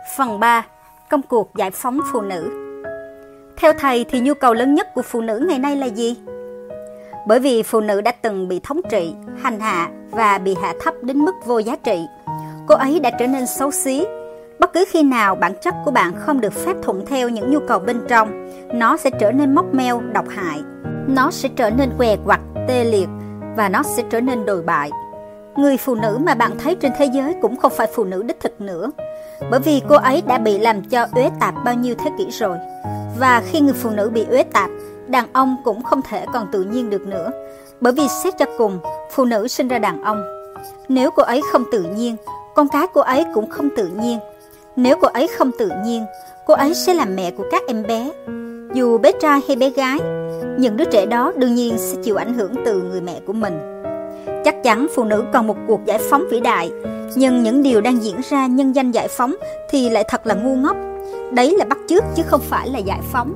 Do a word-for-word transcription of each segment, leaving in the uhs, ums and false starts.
Phần ba. Công cuộc giải phóng phụ nữ. Theo thầy thì nhu cầu lớn nhất của phụ nữ ngày nay là gì? Bởi vì phụ nữ đã từng bị thống trị, hành hạ và bị hạ thấp đến mức vô giá trị. Cô ấy đã trở nên xấu xí. Bất cứ khi nào bản chất của bạn không được phép thuận theo những nhu cầu bên trong, nó sẽ trở nên móc meo, độc hại. Nó sẽ trở nên què quặt, tê liệt và nó sẽ trở nên đồi bại. Người phụ nữ mà bạn thấy trên thế giới cũng không phải phụ nữ đích thực nữa, bởi vì cô ấy đã bị làm cho uế tạp bao nhiêu thế kỷ rồi. Và khi người phụ nữ bị uế tạp, đàn ông cũng không thể còn tự nhiên được nữa, bởi vì xét cho cùng, phụ nữ sinh ra đàn ông. Nếu cô ấy không tự nhiên, con cái cô ấy cũng không tự nhiên. Nếu cô ấy không tự nhiên, cô ấy sẽ làm mẹ của các em bé, dù bé trai hay bé gái. Những đứa trẻ đó đương nhiên sẽ chịu ảnh hưởng từ người mẹ của mình. Chắc chắn phụ nữ còn một cuộc giải phóng vĩ đại, nhưng những điều đang diễn ra nhân danh giải phóng thì lại thật là ngu ngốc. Đấy là bắt chước chứ không phải là giải phóng.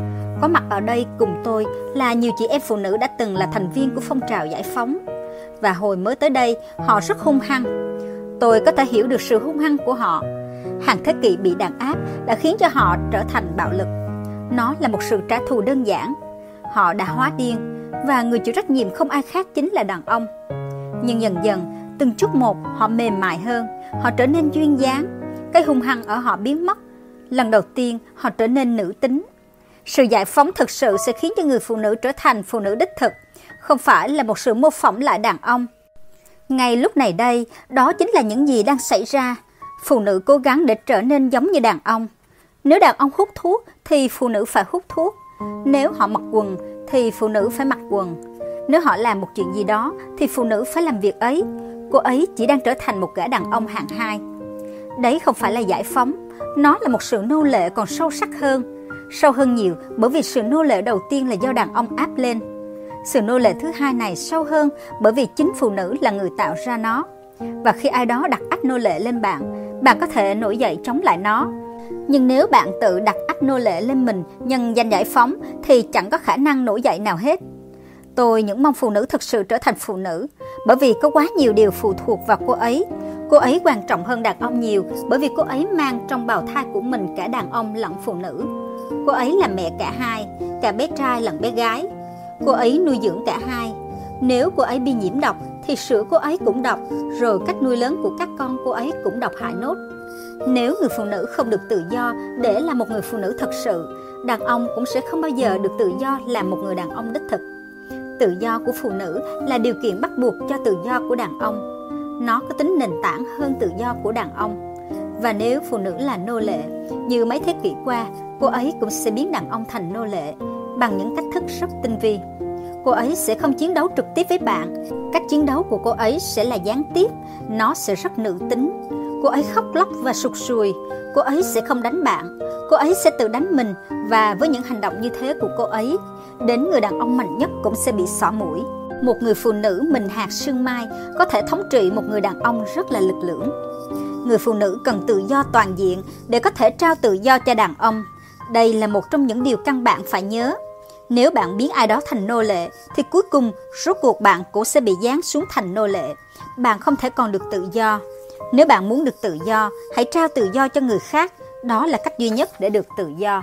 Có mặt ở đây cùng tôi là nhiều chị em phụ nữ đã từng là thành viên của phong trào giải phóng. Và hồi mới tới đây, họ rất hung hăng. Tôi có thể hiểu được sự hung hăng của họ. Hàng thế kỷ bị đàn áp đã khiến cho họ trở thành bạo lực. Nó là một sự trả thù đơn giản. Họ đã hóa điên, và người chịu trách nhiệm không ai khác chính là đàn ông. Nhưng dần dần, từng chút một, họ mềm mại hơn, họ trở nên duyên dáng. Cái hung hăng ở họ biến mất. Lần đầu tiên, họ trở nên nữ tính. Sự giải phóng thực sự sẽ khiến cho người phụ nữ trở thành phụ nữ đích thực, không phải là một sự mô phỏng lại đàn ông. Ngay lúc này đây, đó chính là những gì đang xảy ra. Phụ nữ cố gắng để trở nên giống như đàn ông. Nếu đàn ông hút thuốc thì phụ nữ phải hút thuốc. Nếu họ mặc quần thì phụ nữ phải mặc quần. Nếu họ làm một chuyện gì đó thì phụ nữ phải làm việc ấy. Cô ấy chỉ đang trở thành một gã đàn ông hạng hai. Đấy không phải là giải phóng, nó là một sự nô lệ còn sâu sắc hơn. Sâu hơn nhiều, bởi vì sự nô lệ đầu tiên là do đàn ông áp lên. Sự nô lệ thứ hai này sâu hơn bởi vì chính phụ nữ là người tạo ra nó. Và khi ai đó đặt ách nô lệ lên bạn, bạn có thể nổi dậy chống lại nó. Nhưng nếu bạn tự đặt ách nô lệ lên mình nhân danh giải phóng thì chẳng có khả năng nổi dậy nào hết. Tôi những mong phụ nữ thực sự trở thành phụ nữ, bởi vì có quá nhiều điều phụ thuộc vào cô ấy. Cô ấy quan trọng hơn đàn ông nhiều, bởi vì cô ấy mang trong bào thai của mình cả đàn ông lẫn phụ nữ. Cô ấy là mẹ cả hai, cả bé trai lẫn bé gái. Cô ấy nuôi dưỡng cả hai. Nếu cô ấy bị nhiễm độc thì sữa cô ấy cũng độc, rồi cách nuôi lớn của các con cô ấy cũng độc hại nốt. Nếu người phụ nữ không được tự do để là một người phụ nữ thật sự, đàn ông cũng sẽ không bao giờ được tự do làm một người đàn ông đích thực. Tự do của phụ nữ là điều kiện bắt buộc cho tự do của đàn ông. Nó có tính nền tảng hơn tự do của đàn ông. Và nếu phụ nữ là nô lệ, như mấy thế kỷ qua, cô ấy cũng sẽ biến đàn ông thành nô lệ bằng những cách thức rất tinh vi. Cô ấy sẽ không chiến đấu trực tiếp với bạn. Cách chiến đấu của cô ấy sẽ là gián tiếp. Nó sẽ rất nữ tính. Cô ấy khóc lóc và sụt sùi. Cô ấy sẽ không đánh bạn. Cô ấy sẽ tự đánh mình. Và với những hành động như thế của cô ấy, đến người đàn ông mạnh nhất cũng sẽ bị xỏ mũi. Một người phụ nữ mình hạt sương mai có thể thống trị một người đàn ông rất là lực lưỡng. Người phụ nữ cần tự do toàn diện để có thể trao tự do cho đàn ông. Đây là một trong những điều căn bản phải nhớ. Nếu bạn biến ai đó thành nô lệ, thì cuối cùng rốt cuộc bạn cũng sẽ bị giáng xuống thành nô lệ. Bạn không thể còn được tự do. Nếu bạn muốn được tự do, hãy trao tự do cho người khác. Đó là cách duy nhất để được tự do.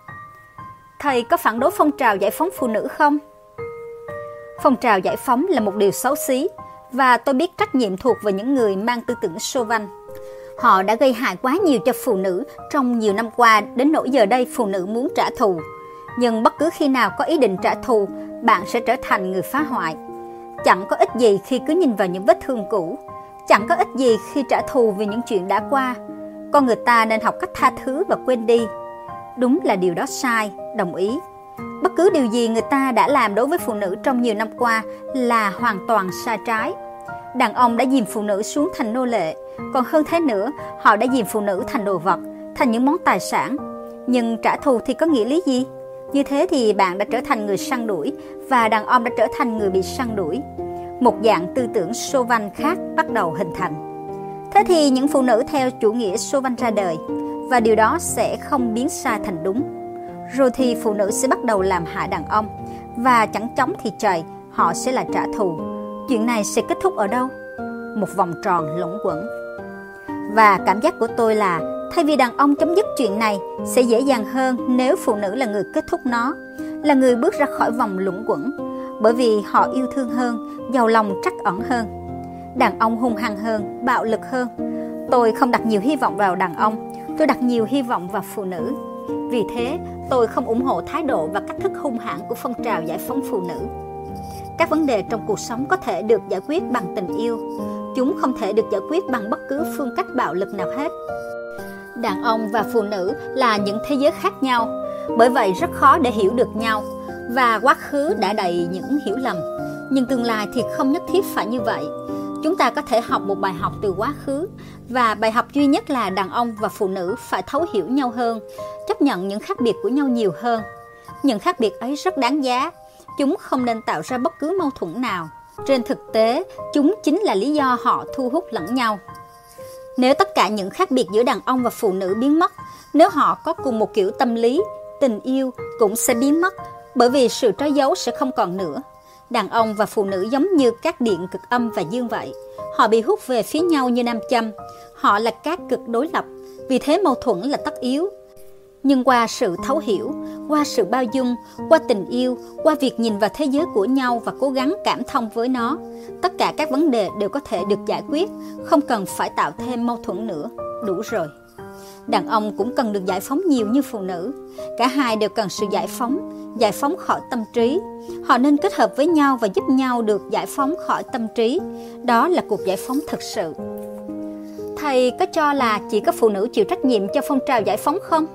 Thầy có phản đối phong trào giải phóng phụ nữ không? Phong trào giải phóng là một điều xấu xí, và tôi biết trách nhiệm thuộc về những người mang tư tưởng Sô Văn. Họ đã gây hại quá nhiều cho phụ nữ trong nhiều năm qua, đến nỗi giờ đây phụ nữ muốn trả thù. Nhưng bất cứ khi nào có ý định trả thù, bạn sẽ trở thành người phá hoại. Chẳng có ích gì khi cứ nhìn vào những vết thương cũ. Chẳng có ích gì khi trả thù vì những chuyện đã qua. Con người ta nên học cách tha thứ và quên đi. Đúng là điều đó sai, đồng ý. Bất cứ điều gì người ta đã làm đối với phụ nữ trong nhiều năm qua là hoàn toàn sai trái. Đàn ông đã dìm phụ nữ xuống thành nô lệ. Còn hơn thế nữa, họ đã dìm phụ nữ thành đồ vật, thành những món tài sản. Nhưng trả thù thì có nghĩa lý gì? Như thế thì bạn đã trở thành người săn đuổi, và đàn ông đã trở thành người bị săn đuổi. Một dạng tư tưởng Sô Văn khác bắt đầu hình thành. Thế thì những phụ nữ theo chủ nghĩa Sô Văn ra đời, và điều đó sẽ không biến sai thành đúng. Rồi thì phụ nữ sẽ bắt đầu làm hại đàn ông, và chẳng chóng thì trời, họ sẽ là trả thù. Chuyện này sẽ kết thúc ở đâu? Một vòng tròn luẩn quẩn. Và cảm giác của tôi là Thay vì đàn ông chấm dứt chuyện này, sẽ dễ dàng hơn nếu phụ nữ là người kết thúc nó, là người bước ra khỏi vòng luẩn quẩn, bởi vì họ yêu thương hơn, giàu lòng trắc ẩn hơn. Đàn ông hung hăng hơn, bạo lực hơn. Tôi không đặt nhiều hy vọng vào đàn ông, tôi đặt nhiều hy vọng vào phụ nữ. Vì thế, tôi không ủng hộ thái độ và cách thức hung hãn của phong trào giải phóng phụ nữ. Các vấn đề trong cuộc sống có thể được giải quyết bằng tình yêu. Chúng không thể được giải quyết bằng bất cứ phương cách bạo lực nào hết. Đàn ông và phụ nữ là những thế giới khác nhau, bởi vậy rất khó để hiểu được nhau, và quá khứ đã đầy những hiểu lầm. Nhưng tương lai thì không nhất thiết phải như vậy. Chúng ta có thể học một bài học từ quá khứ, và bài học duy nhất là đàn ông và phụ nữ phải thấu hiểu nhau hơn, chấp nhận những khác biệt của nhau nhiều hơn. Những khác biệt ấy rất đáng giá, chúng không nên tạo ra bất cứ mâu thuẫn nào. Trên thực tế, chúng chính là lý do họ thu hút lẫn nhau. Nếu tất cả những khác biệt giữa đàn ông và phụ nữ biến mất, nếu họ có cùng một kiểu tâm lý, tình yêu cũng sẽ biến mất, bởi vì sự trói dấu sẽ không còn nữa. Đàn ông và phụ nữ giống như các điện cực âm và dương vậy. Họ bị hút về phía nhau như nam châm. Họ là các cực đối lập, vì thế mâu thuẫn là tất yếu. Nhưng qua sự thấu hiểu, qua sự bao dung, qua tình yêu, qua việc nhìn vào thế giới của nhau và cố gắng cảm thông với nó, tất cả các vấn đề đều có thể được giải quyết, không cần phải tạo thêm mâu thuẫn nữa. Đủ rồi. Đàn ông cũng cần được giải phóng nhiều như phụ nữ. Cả hai đều cần sự giải phóng, giải phóng khỏi tâm trí. Họ nên kết hợp với nhau và giúp nhau được giải phóng khỏi tâm trí. Đó là cuộc giải phóng thực sự. Thầy có cho là chỉ có phụ nữ chịu trách nhiệm cho phong trào giải phóng không?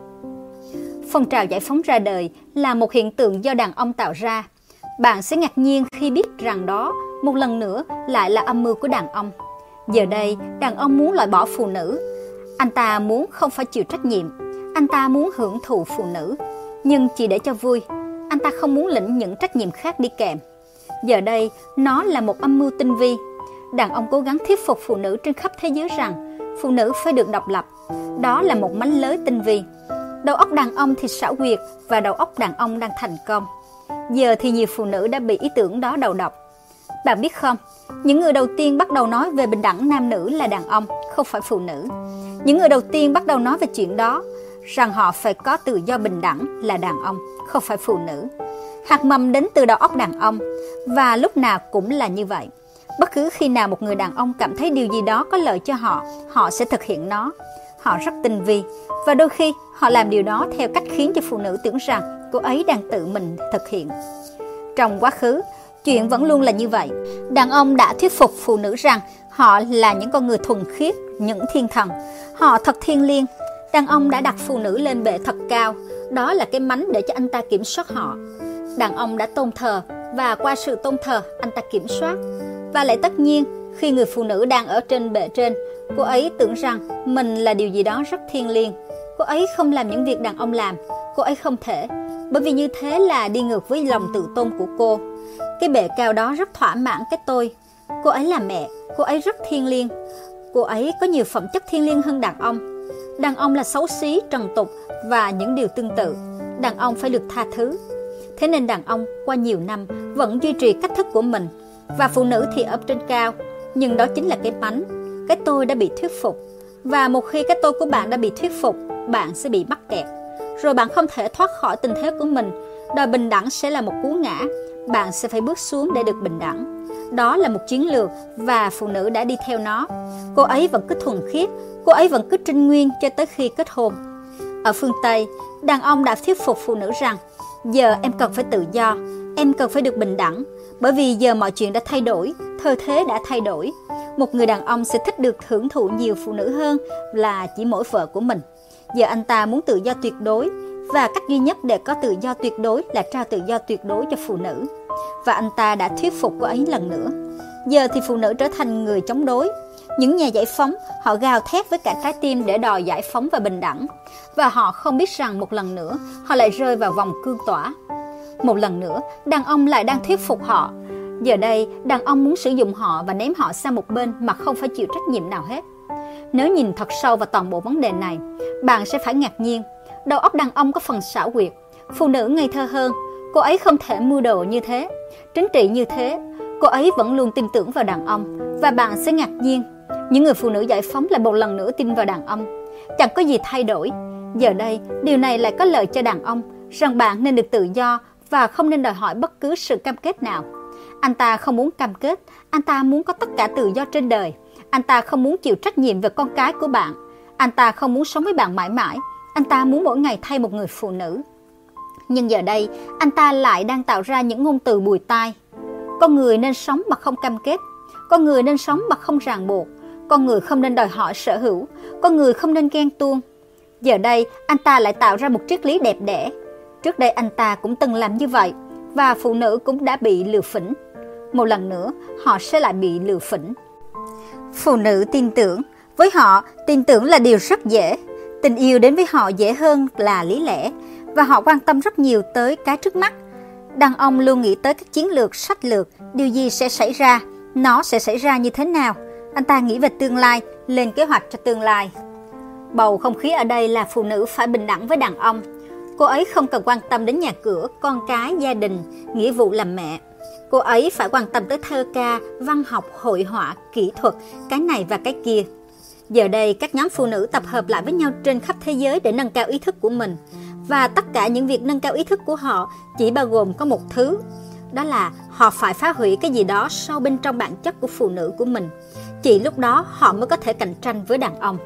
Phong trào giải phóng ra đời là một hiện tượng do đàn ông tạo ra. Bạn sẽ ngạc nhiên khi biết rằng đó, một lần nữa, lại là âm mưu của đàn ông. Giờ đây, đàn ông muốn loại bỏ phụ nữ. Anh ta muốn không phải chịu trách nhiệm. Anh ta muốn hưởng thụ phụ nữ, nhưng chỉ để cho vui. Anh ta không muốn lĩnh những trách nhiệm khác đi kèm. Giờ đây, nó là một âm mưu tinh vi. Đàn ông cố gắng thuyết phục phụ nữ trên khắp thế giới rằng phụ nữ phải được độc lập. Đó là một mánh lới tinh vi. Đầu óc đàn ông thì xảo quyệt, và đầu óc đàn ông đang thành công. Giờ thì nhiều phụ nữ đã bị ý tưởng đó đầu độc. Bạn biết không, những người đầu tiên bắt đầu nói về bình đẳng nam nữ là đàn ông, không phải phụ nữ. Những người đầu tiên bắt đầu nói về chuyện đó, rằng họ phải có tự do bình đẳng, là đàn ông, không phải phụ nữ. Hạt mầm đến từ đầu óc đàn ông, và lúc nào cũng là như vậy. Bất cứ khi nào một người đàn ông cảm thấy điều gì đó có lợi cho họ, họ sẽ thực hiện nó. Họ rất tinh vi, và đôi khi họ làm điều đó theo cách khiến cho phụ nữ tưởng rằng cô ấy đang tự mình thực hiện. Trong quá khứ, chuyện vẫn luôn là như vậy. Đàn ông đã thuyết phục phụ nữ rằng họ là những con người thuần khiết, những thiên thần. Họ thật thiêng liêng. Đàn ông đã đặt phụ nữ lên bệ thật cao. Đó là cái mánh để cho anh ta kiểm soát họ. Đàn ông đã tôn thờ, và qua sự tôn thờ, anh ta kiểm soát. Và lại tất nhiên, khi người phụ nữ đang ở trên bệ trên, cô ấy tưởng rằng mình là điều gì đó rất thiêng liêng. Cô ấy không làm những việc đàn ông làm. Cô ấy không thể, bởi vì như thế là đi ngược với lòng tự tôn của cô. Cái bệ cao đó rất thỏa mãn cái tôi. Cô ấy là mẹ, cô ấy rất thiêng liêng. Cô ấy có nhiều phẩm chất thiêng liêng hơn đàn ông. Đàn ông là xấu xí, trần tục và những điều tương tự. Đàn ông phải được tha thứ. Thế nên đàn ông qua nhiều năm vẫn duy trì cách thức của mình, và phụ nữ thì ở trên cao. Nhưng đó chính là cái bánh. Cái tôi đã bị thuyết phục. Và một khi cái tôi của bạn đã bị thuyết phục, bạn sẽ bị mắc kẹt. Rồi bạn không thể thoát khỏi tình thế của mình. Đòi bình đẳng sẽ là một cú ngã. Bạn sẽ phải bước xuống để được bình đẳng. Đó là một chiến lược, và phụ nữ đã đi theo nó. Cô ấy vẫn cứ thuần khiết, cô ấy vẫn cứ trinh nguyên cho tới khi kết hôn. Ở phương Tây, đàn ông đã thuyết phục phụ nữ rằng giờ em cần phải tự do, em cần phải được bình đẳng, bởi vì giờ mọi chuyện đã thay đổi, thời thế đã thay đổi. Một người đàn ông sẽ thích được hưởng thụ nhiều phụ nữ hơn là chỉ mỗi vợ của mình. Giờ anh ta muốn tự do tuyệt đối, và cách duy nhất để có tự do tuyệt đối là trao tự do tuyệt đối cho phụ nữ. Và anh ta đã thuyết phục cô ấy lần nữa. Giờ thì phụ nữ trở thành người chống đối. Những nhà giải phóng, họ gào thét với cả trái tim để đòi giải phóng và bình đẳng. Và họ không biết rằng một lần nữa, họ lại rơi vào vòng cương tỏa. Một lần nữa, đàn ông lại đang thuyết phục họ. Giờ đây, đàn ông muốn sử dụng họ và ném họ sang một bên mà không phải chịu trách nhiệm nào hết. Nếu nhìn thật sâu vào toàn bộ vấn đề này, bạn sẽ phải ngạc nhiên. Đầu óc đàn ông có phần xảo quyệt. Phụ nữ ngây thơ hơn. Cô ấy không thể mưu đồ như thế, chính trị như thế. Cô ấy vẫn luôn tin tưởng vào đàn ông. Và bạn sẽ ngạc nhiên, những người phụ nữ giải phóng lại một lần nữa tin vào đàn ông. chẳng có gì thay đổi. Giờ đây, điều này lại có lợi cho đàn ông, rằng bạn nên được tự do và không nên đòi hỏi bất cứ sự cam kết nào. Anh ta không muốn cam kết, anh ta muốn có tất cả tự do trên đời. Anh ta không muốn chịu trách nhiệm về con cái của bạn. Anh ta không muốn sống với bạn mãi mãi. Anh ta muốn mỗi ngày thay một người phụ nữ. Nhưng giờ đây, anh ta lại đang tạo ra những ngôn từ bùi tai. Con người nên sống mà không cam kết. Con người nên sống mà không ràng buộc. Con người không nên đòi hỏi sở hữu. Con người không nên ghen tuông. Giờ đây, anh ta lại tạo ra một triết lý đẹp đẽ. Trước đây anh ta cũng từng làm như vậy, và phụ nữ cũng đã bị lừa phỉnh. Một lần nữa, họ sẽ lại bị lừa phỉnh. Phụ nữ tin tưởng. Với họ, tin tưởng là điều rất dễ. Tình yêu đến với họ dễ hơn là lý lẽ, và họ quan tâm rất nhiều tới cái trước mắt. Đàn ông luôn nghĩ tới các chiến lược, sách lược, điều gì sẽ xảy ra, nó sẽ xảy ra như thế nào. Anh ta nghĩ về tương lai, lên kế hoạch cho tương lai. Bầu không khí ở đây là phụ nữ phải bình đẳng với đàn ông. Cô ấy không cần quan tâm đến nhà cửa, con cái, gia đình, nghĩa vụ làm mẹ. Cô ấy phải quan tâm tới thơ ca, văn học, hội họa, kỹ thuật, cái này và cái kia. Giờ đây, các nhóm phụ nữ tập hợp lại với nhau trên khắp thế giới để nâng cao ý thức của mình. Và tất cả những việc nâng cao ý thức của họ chỉ bao gồm có một thứ. Đó là họ phải phá hủy cái gì đó sâu bên trong bản chất của phụ nữ của mình. Chỉ lúc đó họ mới có thể cạnh tranh với đàn ông.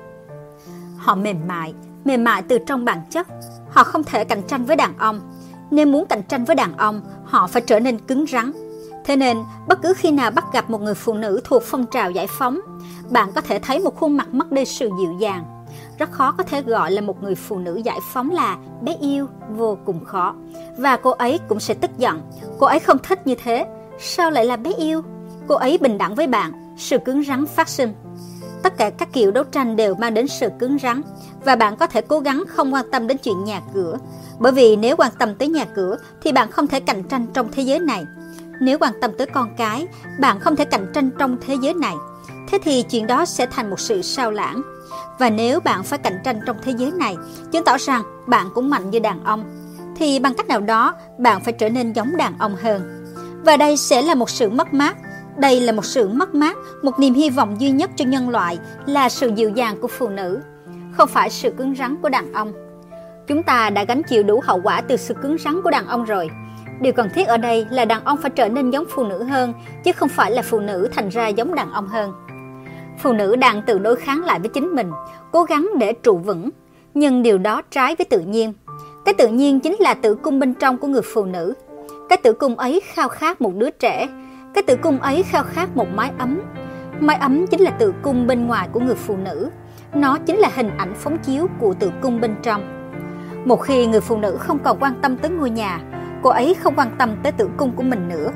Họ mềm mại, mềm mại từ trong bản chất. Họ không thể cạnh tranh với đàn ông. Nếu muốn cạnh tranh với đàn ông, họ phải trở nên cứng rắn. Thế nên, bất cứ khi nào bắt gặp một người phụ nữ thuộc phong trào giải phóng, bạn có thể thấy một khuôn mặt mất đi sự dịu dàng. Rất khó có thể gọi là một người phụ nữ giải phóng là bé yêu, vô cùng khó. Và cô ấy cũng sẽ tức giận. Cô ấy không thích như thế. Sao lại là bé yêu? Cô ấy bình đẳng với bạn, sự cứng rắn phát sinh. Tất cả các kiểu đấu tranh đều mang đến sự cứng rắn, và bạn có thể cố gắng không quan tâm đến chuyện nhà cửa. Bởi vì nếu quan tâm tới nhà cửa thì bạn không thể cạnh tranh trong thế giới này. Nếu quan tâm tới con cái, bạn không thể cạnh tranh trong thế giới này. Thế thì chuyện đó sẽ thành một sự sao lãng. Và nếu bạn phải cạnh tranh trong thế giới này, chứng tỏ rằng bạn cũng mạnh như đàn ông, thì bằng cách nào đó bạn phải trở nên giống đàn ông hơn. Và đây sẽ là một sự mất mát. Đây là một sự mất mát, một niềm hy vọng duy nhất cho nhân loại là sự dịu dàng của phụ nữ, không phải sự cứng rắn của đàn ông. Chúng ta đã gánh chịu đủ hậu quả từ sự cứng rắn của đàn ông rồi. Điều cần thiết ở đây là đàn ông phải trở nên giống phụ nữ hơn, chứ không phải là phụ nữ thành ra giống đàn ông hơn. Phụ nữ đang tự đối kháng lại với chính mình, cố gắng để trụ vững, nhưng điều đó trái với tự nhiên. Cái tự nhiên chính là tử cung bên trong của người phụ nữ. Cái tử cung ấy khao khát một đứa trẻ. Cái tử cung ấy khao khát một mái ấm. Mái ấm chính là tử cung bên ngoài của người phụ nữ. Nó chính là hình ảnh phóng chiếu của tử cung bên trong. Một khi người phụ nữ không còn quan tâm tới ngôi nhà, cô ấy không quan tâm tới tử cung của mình nữa.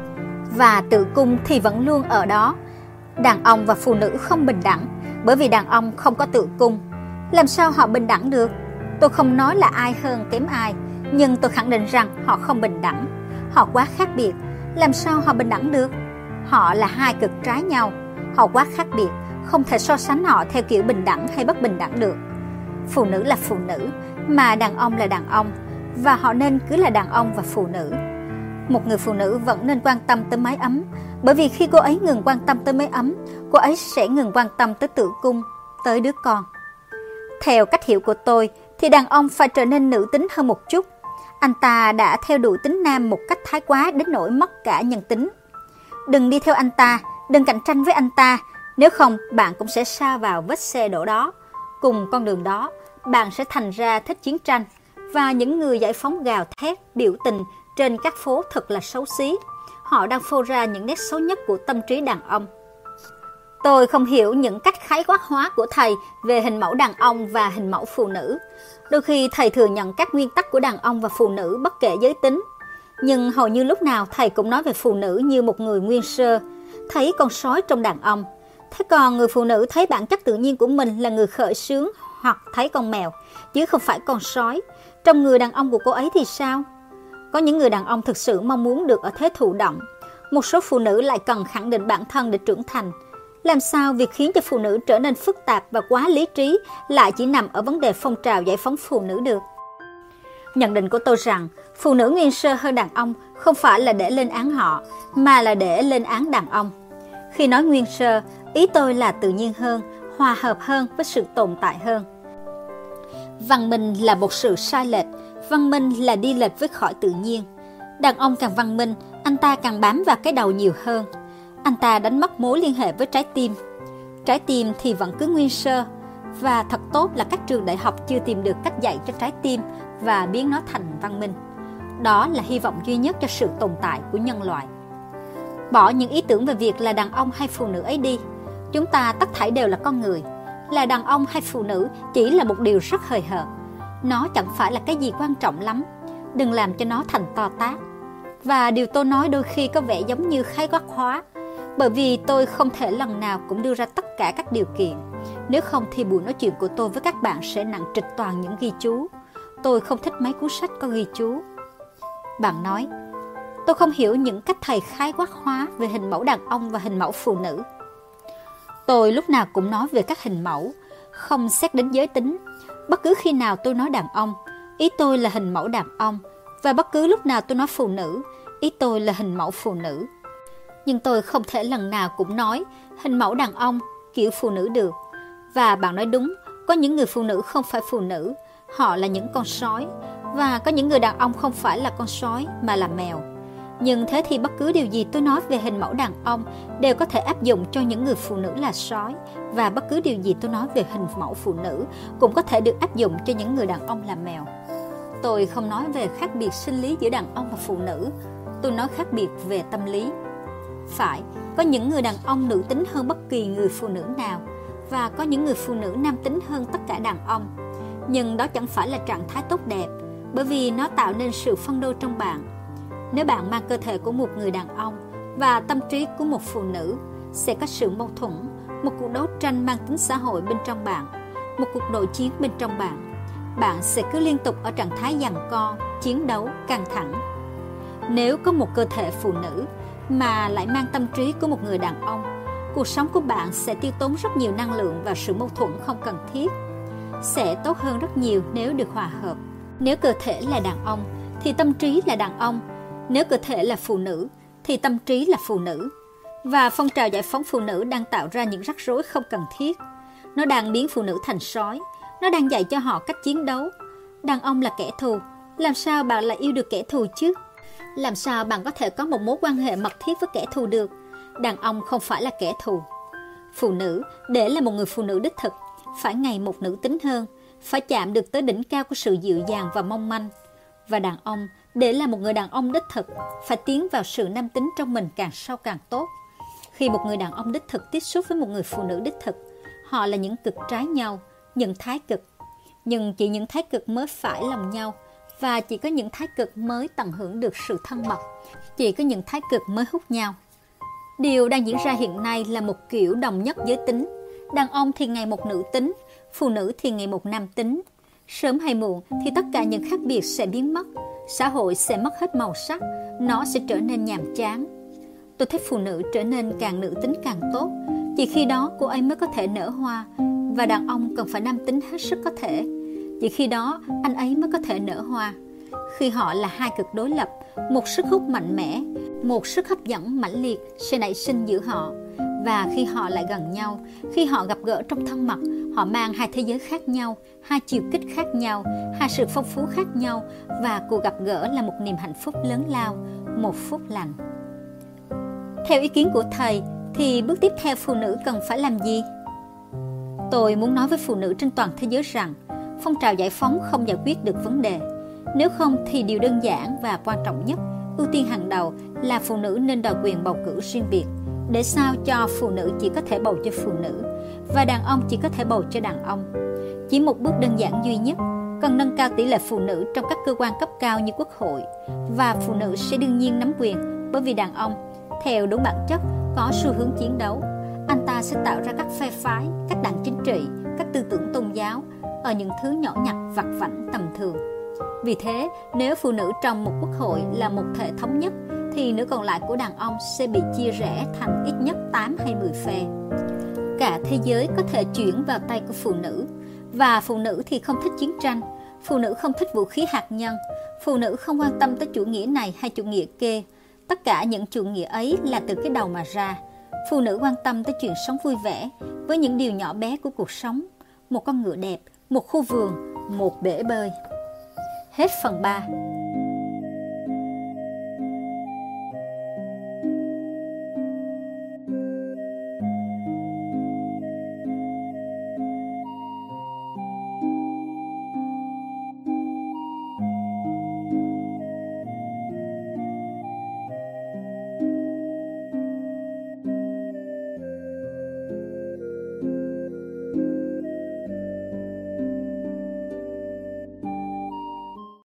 Và tử cung thì vẫn luôn ở đó. Đàn ông và phụ nữ không bình đẳng, bởi vì đàn ông không có tử cung. Làm sao họ bình đẳng được? Tôi không nói là ai hơn kém ai, nhưng tôi khẳng định rằng họ không bình đẳng. Họ quá khác biệt. Làm sao họ bình đẳng được? Họ là hai cực trái nhau. Họ quá khác biệt, không thể so sánh họ theo kiểu bình đẳng hay bất bình đẳng được. Phụ nữ là phụ nữ, mà đàn ông là đàn ông, và họ nên cứ là đàn ông và phụ nữ. Một người phụ nữ vẫn nên quan tâm tới mái ấm, bởi vì khi cô ấy ngừng quan tâm tới mái ấm, cô ấy sẽ ngừng quan tâm tới tử cung, tới đứa con. Theo cách hiểu của tôi, thì đàn ông phải trở nên nữ tính hơn một chút. Anh ta đã theo đuổi tính nam một cách thái quá đến nỗi mất cả nhân tính. Đừng đi theo anh ta, đừng cạnh tranh với anh ta, nếu không bạn cũng sẽ sa vào vết xe đổ đó. Cùng con đường đó, bạn sẽ thành ra thích chiến tranh, và những người giải phóng gào thét, biểu tình trên các phố thật là xấu xí. Họ đang phô ra những nét xấu nhất của tâm trí đàn ông. Tôi không hiểu những cách khái quát hóa của thầy về hình mẫu đàn ông và hình mẫu phụ nữ. Đôi khi thầy thừa nhận các nguyên tắc của đàn ông và phụ nữ bất kể giới tính. Nhưng hầu như lúc nào thầy cũng nói về phụ nữ như một người nguyên sơ, thấy con sói trong đàn ông. Thế còn người phụ nữ thấy bản chất tự nhiên của mình là người khởi xướng, hoặc thấy con mèo, chứ không phải con sói. Trong người đàn ông của cô ấy thì sao? Có những người đàn ông thực sự mong muốn được ở thế thụ động. Một số phụ nữ lại cần khẳng định bản thân để trưởng thành. Làm sao việc khiến cho phụ nữ trở nên phức tạp và quá lý trí lại chỉ nằm ở vấn đề phong trào giải phóng phụ nữ được? Nhận định của tôi rằng phụ nữ nguyên sơ hơn đàn ông không phải là để lên án họ, mà là để lên án đàn ông. Khi nói nguyên sơ, ý tôi là tự nhiên hơn, hòa hợp hơn với sự tồn tại hơn. Văn minh là một sự sai lệch, văn minh là đi lệch với khỏi tự nhiên. Đàn ông càng văn minh, anh ta càng bám vào cái đầu nhiều hơn. Anh ta đánh mất mối liên hệ với trái tim. Trái tim thì vẫn cứ nguyên sơ, và thật tốt là các trường đại học chưa tìm được cách dạy cho trái tim và biến nó thành văn minh. Đó là hy vọng duy nhất cho sự tồn tại của nhân loại. Bỏ những ý tưởng về việc là đàn ông hay phụ nữ ấy đi. Chúng ta tất thảy đều là con người. Là đàn ông hay phụ nữ chỉ là một điều rất hời hợt. Nó chẳng phải là cái gì quan trọng lắm. Đừng làm cho nó thành to tát. Và điều tôi nói đôi khi có vẻ giống như khái quát hóa, bởi vì tôi không thể lần nào cũng đưa ra tất cả các điều kiện. Nếu không thì buổi nói chuyện của tôi với các bạn sẽ nặng trịch toàn những ghi chú. Tôi không thích mấy cuốn sách có ghi chú. Bạn nói, tôi không hiểu những cách thầy khái quát hóa về hình mẫu đàn ông và hình mẫu phụ nữ. Tôi lúc nào cũng nói về các hình mẫu, không xét đến giới tính. Bất cứ khi nào tôi nói đàn ông, ý tôi là hình mẫu đàn ông. Và bất cứ lúc nào tôi nói phụ nữ, ý tôi là hình mẫu phụ nữ. Nhưng tôi không thể lần nào cũng nói hình mẫu đàn ông kiểu phụ nữ được. Và bạn nói đúng, có những người phụ nữ không phải phụ nữ, họ là những con sói. Và có những người đàn ông không phải là con sói mà là mèo. Nhưng thế thì bất cứ điều gì tôi nói về hình mẫu đàn ông đều có thể áp dụng cho những người phụ nữ là sói. Và bất cứ điều gì tôi nói về hình mẫu phụ nữ cũng có thể được áp dụng cho những người đàn ông là mèo. Tôi không nói về khác biệt sinh lý giữa đàn ông và phụ nữ. Tôi nói khác biệt về tâm lý. Phải, có những người đàn ông nữ tính hơn bất kỳ người phụ nữ nào, và có những người phụ nữ nam tính hơn tất cả đàn ông. Nhưng đó chẳng phải là trạng thái tốt đẹp, bởi vì nó tạo nên sự phân đôi trong bạn. Nếu bạn mang cơ thể của một người đàn ông và tâm trí của một phụ nữ, sẽ có sự mâu thuẫn, một cuộc đấu tranh mang tính xã hội bên trong bạn, một cuộc nội chiến bên trong bạn. Bạn sẽ cứ liên tục ở trạng thái giằng co, chiến đấu, căng thẳng. Nếu có một cơ thể phụ nữ mà lại mang tâm trí của một người đàn ông, cuộc sống của bạn sẽ tiêu tốn rất nhiều năng lượng và sự mâu thuẫn không cần thiết. Sẽ tốt hơn rất nhiều nếu được hòa hợp. Nếu cơ thể là đàn ông thì tâm trí là đàn ông. Nếu cơ thể là phụ nữ thì tâm trí là phụ nữ. Và phong trào giải phóng phụ nữ đang tạo ra những rắc rối không cần thiết. Nó đang biến phụ nữ thành sói. Nó đang dạy cho họ cách chiến đấu. Đàn ông là kẻ thù. Làm sao bạn lại yêu được kẻ thù chứ? Làm sao bạn có thể có một mối quan hệ mật thiết với kẻ thù được? Đàn ông không phải là kẻ thù. Phụ nữ, để là một người phụ nữ đích thực, phải ngày một nữ tính hơn, phải chạm được tới đỉnh cao của sự dịu dàng và mong manh. Và đàn ông, để là một người đàn ông đích thực, phải tiến vào sự nam tính trong mình càng sâu càng tốt. Khi một người đàn ông đích thực tiếp xúc với một người phụ nữ đích thực, họ là những cực trái nhau, những thái cực. Nhưng chỉ những thái cực mới phải lòng nhau, và chỉ có những thái cực mới tận hưởng được sự thân mật. Chỉ có những thái cực mới hút nhau. Điều đang diễn ra hiện nay là một kiểu đồng nhất giới tính. Đàn ông thì ngày một nữ tính, phụ nữ thì ngày một nam tính. Sớm hay muộn thì tất cả những khác biệt sẽ biến mất. Xã hội sẽ mất hết màu sắc, nó sẽ trở nên nhàm chán. Tôi thích phụ nữ trở nên càng nữ tính càng tốt. Chỉ khi đó cô ấy mới có thể nở hoa. Và đàn ông cần phải nam tính hết sức có thể. Chỉ khi đó anh ấy mới có thể nở hoa. Khi họ là hai cực đối lập, một sức hút mạnh mẽ, một sức hấp dẫn mãnh liệt sẽ nảy sinh giữa họ. Và khi họ lại gần nhau, khi họ gặp gỡ trong thân mật, họ mang hai thế giới khác nhau, hai chiều kích khác nhau, hai sự phong phú khác nhau. Và cuộc gặp gỡ là một niềm hạnh phúc lớn lao, một phúc lành. Theo ý kiến của thầy, thì bước tiếp theo phụ nữ cần phải làm gì? Tôi muốn nói với phụ nữ trên toàn thế giới rằng phong trào giải phóng không giải quyết được vấn đề. Nếu không thì điều đơn giản và quan trọng nhất, ưu tiên hàng đầu là phụ nữ nên đòi quyền bầu cử riêng biệt, để sao cho phụ nữ chỉ có thể bầu cho phụ nữ và đàn ông chỉ có thể bầu cho đàn ông. Chỉ một bước đơn giản duy nhất, cần nâng cao tỷ lệ phụ nữ trong các cơ quan cấp cao như quốc hội, và phụ nữ sẽ đương nhiên nắm quyền, bởi vì đàn ông, theo đúng bản chất, có xu hướng chiến đấu. Anh ta sẽ tạo ra các phe phái, các đảng chính trị, các tư tưởng tôn giáo ở những thứ nhỏ nhặt vặt vãnh tầm thường. Vì thế, nếu phụ nữ trong một quốc hội là một thể thống nhất, thì nửa còn lại của đàn ông sẽ bị chia rẽ thành ít nhất tám hay mười phe. Cả thế giới có thể chuyển vào tay của phụ nữ. Và phụ nữ thì không thích chiến tranh, phụ nữ không thích vũ khí hạt nhân, phụ nữ không quan tâm tới chủ nghĩa này hay chủ nghĩa kia. Tất cả những chủ nghĩa ấy là từ cái đầu mà ra. Phụ nữ quan tâm tới chuyện sống vui vẻ với những điều nhỏ bé của cuộc sống. Một con ngựa đẹp, một khu vườn, một bể bơi. Hết phần ba.